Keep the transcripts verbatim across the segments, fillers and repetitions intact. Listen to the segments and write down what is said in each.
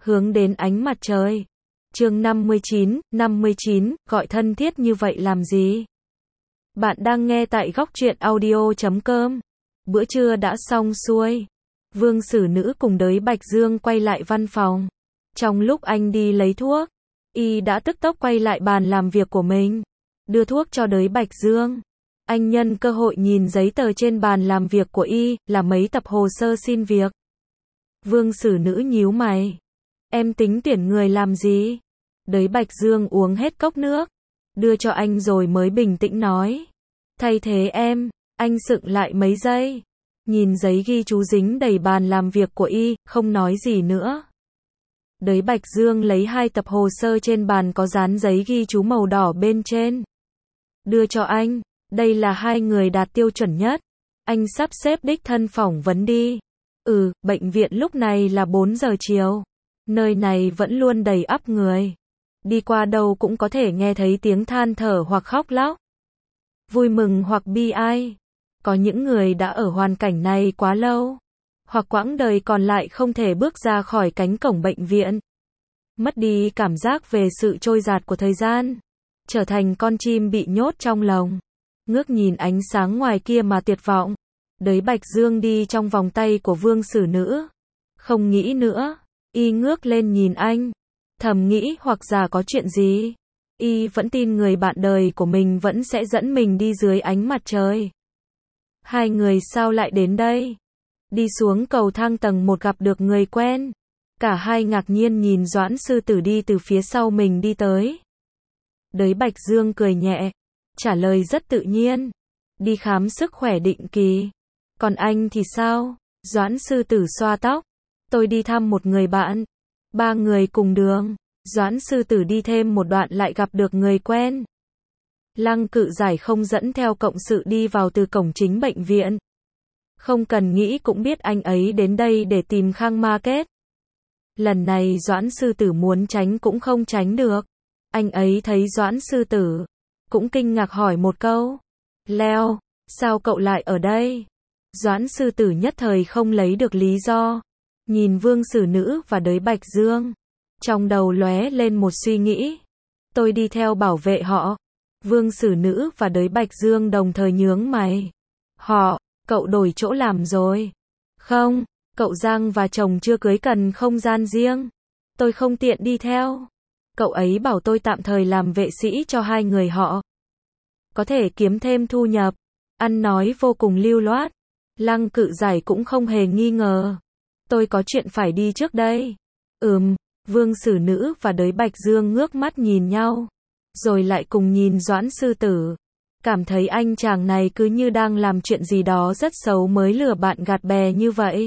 hướng đến ánh mặt trời. Chương năm mươi chín, năm mươi chín, gọi thân thiết như vậy làm gì? Bạn đang nghe tại góc truyện audio chấm com. Bữa trưa đã xong xuôi. Vương Xử Nữ cùng đới Bạch Dương quay lại văn phòng. Trong lúc anh đi lấy thuốc, y đã tức tốc quay lại bàn làm việc của mình. Đưa thuốc cho đới Bạch Dương. Anh nhân cơ hội nhìn giấy tờ trên bàn làm việc của y, là mấy tập hồ sơ xin việc. Vương Xử Nữ nhíu mày. Em tính tuyển người làm gì? Đới Bạch Dương uống hết cốc nước, đưa cho anh rồi mới bình tĩnh nói. Thay thế em. Anh sững lại mấy giây, nhìn giấy ghi chú dính đầy bàn làm việc của y, không nói gì nữa. Đới Bạch Dương lấy hai tập hồ sơ trên bàn có dán giấy ghi chú màu đỏ bên trên. Đưa cho anh. Đây là hai người đạt tiêu chuẩn nhất. Anh sắp xếp đích thân phỏng vấn đi. Ừ, bệnh viện lúc này là bốn giờ chiều. Nơi này vẫn luôn đầy ắp người. Đi qua đâu cũng có thể nghe thấy tiếng than thở hoặc khóc lóc. Vui mừng hoặc bi ai. Có những người đã ở hoàn cảnh này quá lâu. Hoặc quãng đời còn lại không thể bước ra khỏi cánh cổng bệnh viện. Mất đi cảm giác về sự trôi dạt của thời gian. Trở thành con chim bị nhốt trong lồng. Ngước nhìn ánh sáng ngoài kia mà tuyệt vọng. Đới Bạch Dương đi trong vòng tay của Vương Xử Nữ. Không nghĩ nữa. Y ngước lên nhìn anh. Thầm nghĩ hoặc giả có chuyện gì. Y vẫn tin người bạn đời của mình vẫn sẽ dẫn mình đi dưới ánh mặt trời. Hai người sao lại đến đây? Đi xuống cầu thang tầng một gặp được người quen. Cả hai ngạc nhiên nhìn Doãn Sư Tử đi từ phía sau mình đi tới. Đới Bạch Dương cười nhẹ, trả lời rất tự nhiên. Đi khám sức khỏe định kỳ. Còn anh thì sao? Doãn Sư Tử xoa tóc. Tôi đi thăm một người bạn. Ba người cùng đường. Doãn Sư Tử đi thêm một đoạn lại gặp được người quen. Lăng Cự Giải không dẫn theo cộng sự đi vào từ cổng chính bệnh viện. Không cần nghĩ cũng biết anh ấy đến đây để tìm Khang Market. Lần này Doãn Sư Tử muốn tránh cũng không tránh được. Anh ấy thấy Doãn Sư Tử, cũng kinh ngạc hỏi một câu. Leo, sao cậu lại ở đây? Doãn Sư Tử nhất thời không lấy được lý do. Nhìn Vương Xử Nữ và đới Bạch Dương. Trong đầu lóe lên một suy nghĩ. Tôi đi theo bảo vệ họ. Vương Xử Nữ và đới Bạch Dương đồng thời nhướng mày. Họ, cậu đổi chỗ làm rồi. Không, cậu Giang và chồng chưa cưới cần không gian riêng. Tôi không tiện đi theo. Cậu ấy bảo tôi tạm thời làm vệ sĩ cho hai người họ. Có thể kiếm thêm thu nhập. Ăn nói vô cùng lưu loát. Lăng Cự Giải cũng không hề nghi ngờ. Tôi có chuyện phải đi trước đây. Ừm, Vương Xử Nữ và đới Bạch Dương ngước mắt nhìn nhau. Rồi lại cùng nhìn Doãn Sư Tử. Cảm thấy anh chàng này cứ như đang làm chuyện gì đó rất xấu mới lừa bạn gạt bè như vậy.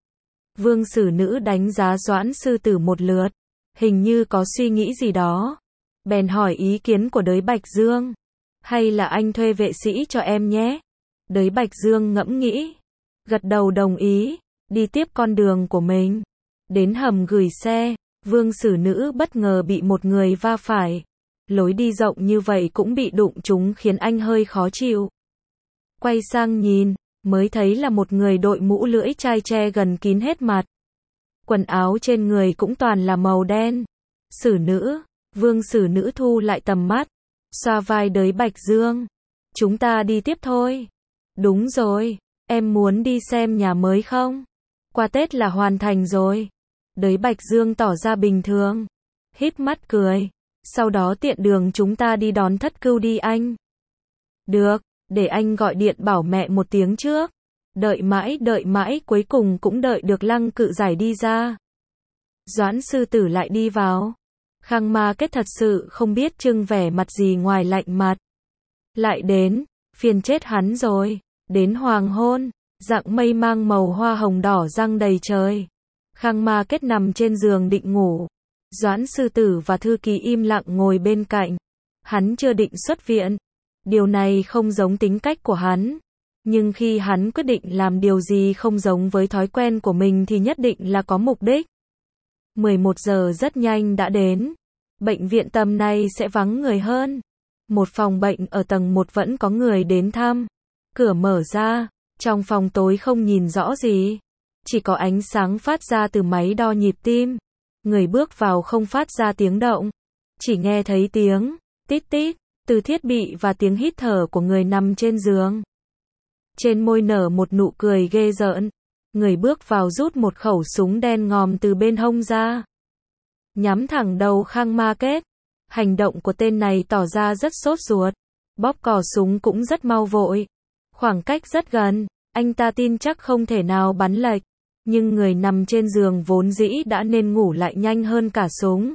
Vương Xử Nữ đánh giá Doãn Sư Tử một lượt. Hình như có suy nghĩ gì đó. Bèn hỏi ý kiến của đới Bạch Dương. Hay là anh thuê vệ sĩ cho em nhé? Đới Bạch Dương ngẫm nghĩ. Gật đầu đồng ý. Đi tiếp con đường của mình. Đến hầm gửi xe. Vương Xử Nữ bất ngờ bị một người va phải. Lối đi rộng như vậy cũng bị đụng trúng khiến anh hơi khó chịu. Quay sang nhìn, mới thấy là một người đội mũ lưỡi chai che gần kín hết mặt. Quần áo trên người cũng toàn là màu đen. Xử Nữ, Vương Xử Nữ thu lại tầm mắt, xoa vai đới Bạch Dương. Chúng ta đi tiếp thôi. Đúng rồi, em muốn đi xem nhà mới không? Qua Tết là hoàn thành rồi. Đới Bạch Dương tỏ ra bình thường, híp mắt cười. Sau đó tiện đường chúng ta đi đón Thất Cưu đi anh. Được, để anh gọi điện bảo mẹ một tiếng trước. Đợi mãi đợi mãi cuối cùng cũng đợi được Lăng Cự Giải đi ra. Doãn Sư Tử lại đi vào. Khang Market thật sự không biết trưng vẻ mặt gì ngoài lạnh mặt. Lại đến, phiền chết hắn rồi. Đến hoàng hôn, dạng mây mang màu hoa hồng đỏ răng đầy trời. Khang Market nằm trên giường định ngủ. Doãn Sư Tử và thư ký im lặng ngồi bên cạnh. Hắn chưa định xuất viện. Điều này không giống tính cách của hắn. Nhưng khi hắn quyết định làm điều gì không giống với thói quen của mình thì nhất định là có mục đích. mười một giờ rất nhanh đã đến. Bệnh viện tầm này sẽ vắng người hơn. Một phòng bệnh ở tầng một vẫn có người đến thăm. Cửa mở ra, trong phòng tối không nhìn rõ gì. Chỉ có ánh sáng phát ra từ máy đo nhịp tim. Người bước vào không phát ra tiếng động. Chỉ nghe thấy tiếng tít tít từ thiết bị và tiếng hít thở của người nằm trên giường. Trên môi nở một nụ cười ghê rợn. Người bước vào rút một khẩu súng đen ngòm từ bên hông ra. Nhắm thẳng đầu Khang Market. Hành động của tên này tỏ ra rất sốt ruột. Bóp cò súng cũng rất mau vội. Khoảng cách rất gần, anh ta tin chắc không thể nào bắn lệch. Nhưng người nằm trên giường vốn dĩ đã nên ngủ lại nhanh hơn cả súng.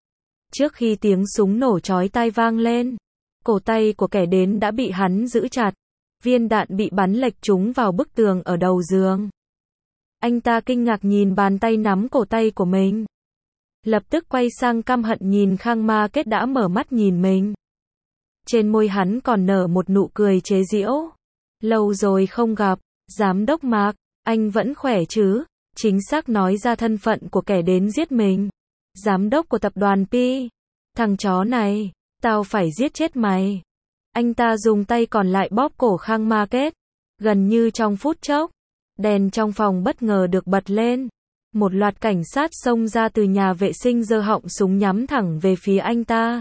Trước khi tiếng súng nổ chói tai vang lên, cổ tay của kẻ đến đã bị hắn giữ chặt. Viên đạn bị bắn lệch trúng vào bức tường ở đầu giường. Anh ta kinh ngạc nhìn bàn tay nắm cổ tay của mình. Lập tức quay sang căm hận nhìn Khang Market đã mở mắt nhìn mình. Trên môi hắn còn nở một nụ cười chế giễu. Lâu rồi không gặp, giám đốc Mạc, anh vẫn khỏe chứ? Chính xác nói ra thân phận của kẻ đến giết mình. Giám đốc của tập đoàn Pi. Thằng chó này, tao phải giết chết mày. Anh ta dùng tay còn lại bóp cổ Khang Market. Gần như trong phút chốc, đèn trong phòng bất ngờ được bật lên. Một loạt cảnh sát xông ra từ nhà vệ sinh giơ họng súng nhắm thẳng về phía anh ta.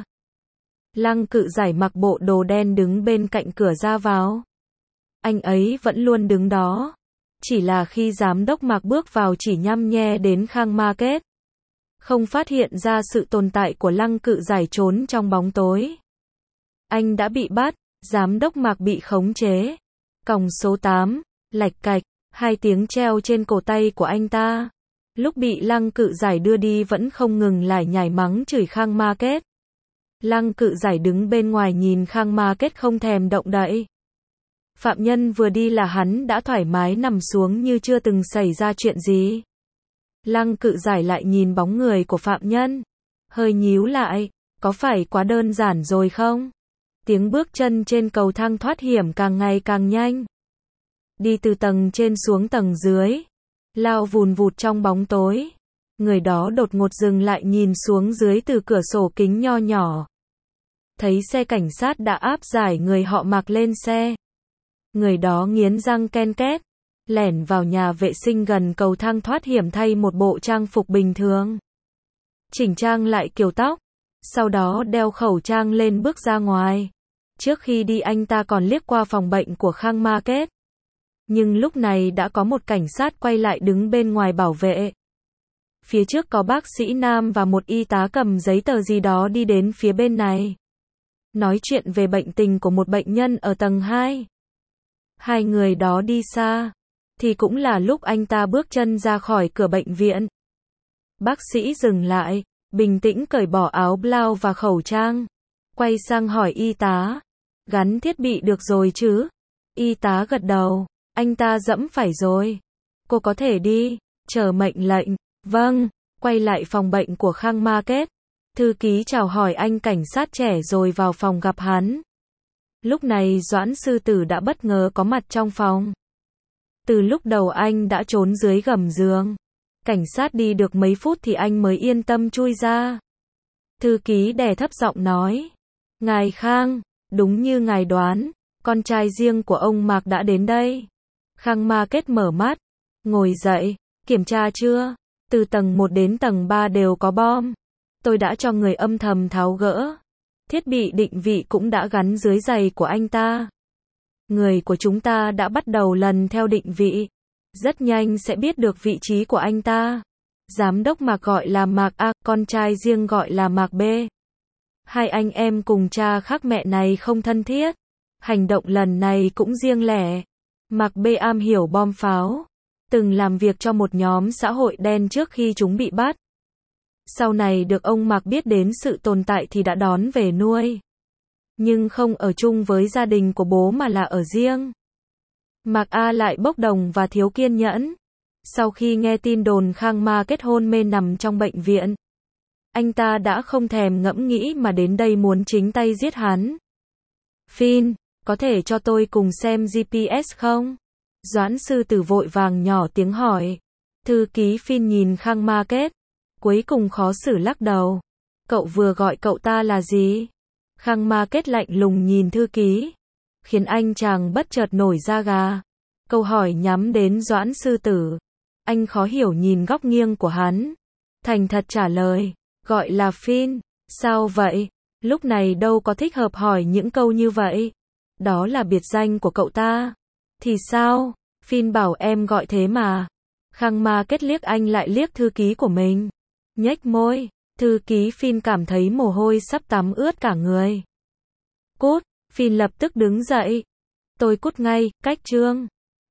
Lăng Cự Giải mặc bộ đồ đen đứng bên cạnh cửa ra vào. Anh ấy vẫn luôn đứng đó. Chỉ là khi giám đốc Mạc bước vào chỉ nhăm nhe đến Khang Market. Không phát hiện ra sự tồn tại của Lăng Cự Giải trốn trong bóng tối. Anh đã bị bắt, giám đốc Mạc bị khống chế. Còng số tám, lạch cạch, hai tiếng treo trên cổ tay của anh ta. Lúc bị Lăng Cự Giải đưa đi vẫn không ngừng lải nhải mắng chửi Khang Market. Lăng Cự Giải đứng bên ngoài nhìn Khang Market không thèm động đậy. Phạm nhân vừa đi là hắn đã thoải mái nằm xuống như chưa từng xảy ra chuyện gì. Lăng Cự Giải lại nhìn bóng người của phạm nhân. Hơi nhíu lại, có phải quá đơn giản rồi không? Tiếng bước chân trên cầu thang thoát hiểm càng ngày càng nhanh. Đi từ tầng trên xuống tầng dưới. Lao vùn vụt trong bóng tối. Người đó đột ngột dừng lại nhìn xuống dưới từ cửa sổ kính nho nhỏ. Thấy xe cảnh sát đã áp giải người họ Mạc lên xe. Người đó nghiến răng ken két, lẻn vào nhà vệ sinh gần cầu thang thoát hiểm thay một bộ trang phục bình thường. Chỉnh trang lại kiểu tóc, sau đó đeo khẩu trang lên bước ra ngoài. Trước khi đi anh ta còn liếc qua phòng bệnh của Khang Market. Nhưng lúc này đã có một cảnh sát quay lại đứng bên ngoài bảo vệ. Phía trước có bác sĩ nam và một y tá cầm giấy tờ gì đó đi đến phía bên này. Nói chuyện về bệnh tình của một bệnh nhân ở tầng hai. Hai người đó đi xa, thì cũng là lúc anh ta bước chân ra khỏi cửa bệnh viện. Bác sĩ dừng lại, bình tĩnh cởi bỏ áo blau và khẩu trang. Quay sang hỏi y tá, gắn thiết bị được rồi chứ? Y tá gật đầu, anh ta dẫm phải rồi. Cô có thể đi, chờ mệnh lệnh. Vâng, quay lại phòng bệnh của Khang Market. Thư ký chào hỏi anh cảnh sát trẻ rồi vào phòng gặp hắn. Lúc này Doãn Sư Tử đã bất ngờ có mặt trong phòng. Từ lúc đầu anh đã trốn dưới gầm giường. Cảnh sát đi được mấy phút thì anh mới yên tâm chui ra. Thư ký đè thấp giọng nói. Ngài Khang, đúng như ngài đoán, con trai riêng của ông Mạc đã đến đây. Khang Market mở mắt, ngồi dậy, kiểm tra chưa? Từ tầng một đến tầng ba đều có bom. Tôi đã cho người âm thầm tháo gỡ. Thiết bị định vị cũng đã gắn dưới giày của anh ta. Người của chúng ta đã bắt đầu lần theo định vị. Rất nhanh sẽ biết được vị trí của anh ta. Giám đốc Mạc gọi là Mạc A, con trai riêng gọi là Mạc B. Hai anh em cùng cha khác mẹ này không thân thiết. Hành động lần này cũng riêng lẻ. Mạc B am hiểu bom pháo. Từng làm việc cho một nhóm xã hội đen trước khi chúng bị bắt. Sau này được ông Mạc biết đến sự tồn tại thì đã đón về nuôi. Nhưng không ở chung với gia đình của bố mà là ở riêng. Mạc A lại bốc đồng và thiếu kiên nhẫn. Sau khi nghe tin đồn Khang Market hôn mê nằm trong bệnh viện, anh ta đã không thèm ngẫm nghĩ mà đến đây muốn chính tay giết hắn. Phin, có thể cho tôi cùng xem giê pê ét không? Doãn Sư Tử vội vàng nhỏ tiếng hỏi. Thư ký Phin nhìn Khang Market, cuối cùng khó xử lắc đầu. Cậu vừa gọi cậu ta là gì? Khang Market lạnh lùng nhìn thư ký, khiến anh chàng bất chợt nổi da gà. Câu hỏi nhắm đến Doãn Sư Tử. Anh khó hiểu nhìn góc nghiêng của hắn. thành thật trả lời. Gọi là Phin. Sao vậy? Lúc này đâu có thích hợp hỏi những câu như vậy. Đó là biệt danh của cậu ta. Thì sao? Phin bảo em gọi thế mà. Khang Ma kết liếc anh lại liếc thư ký của mình. Nhếch môi. Thư ký Phin cảm thấy mồ hôi sắp tắm ướt cả người. Cút. Phin lập tức đứng dậy. Tôi cút ngay, cách Trương.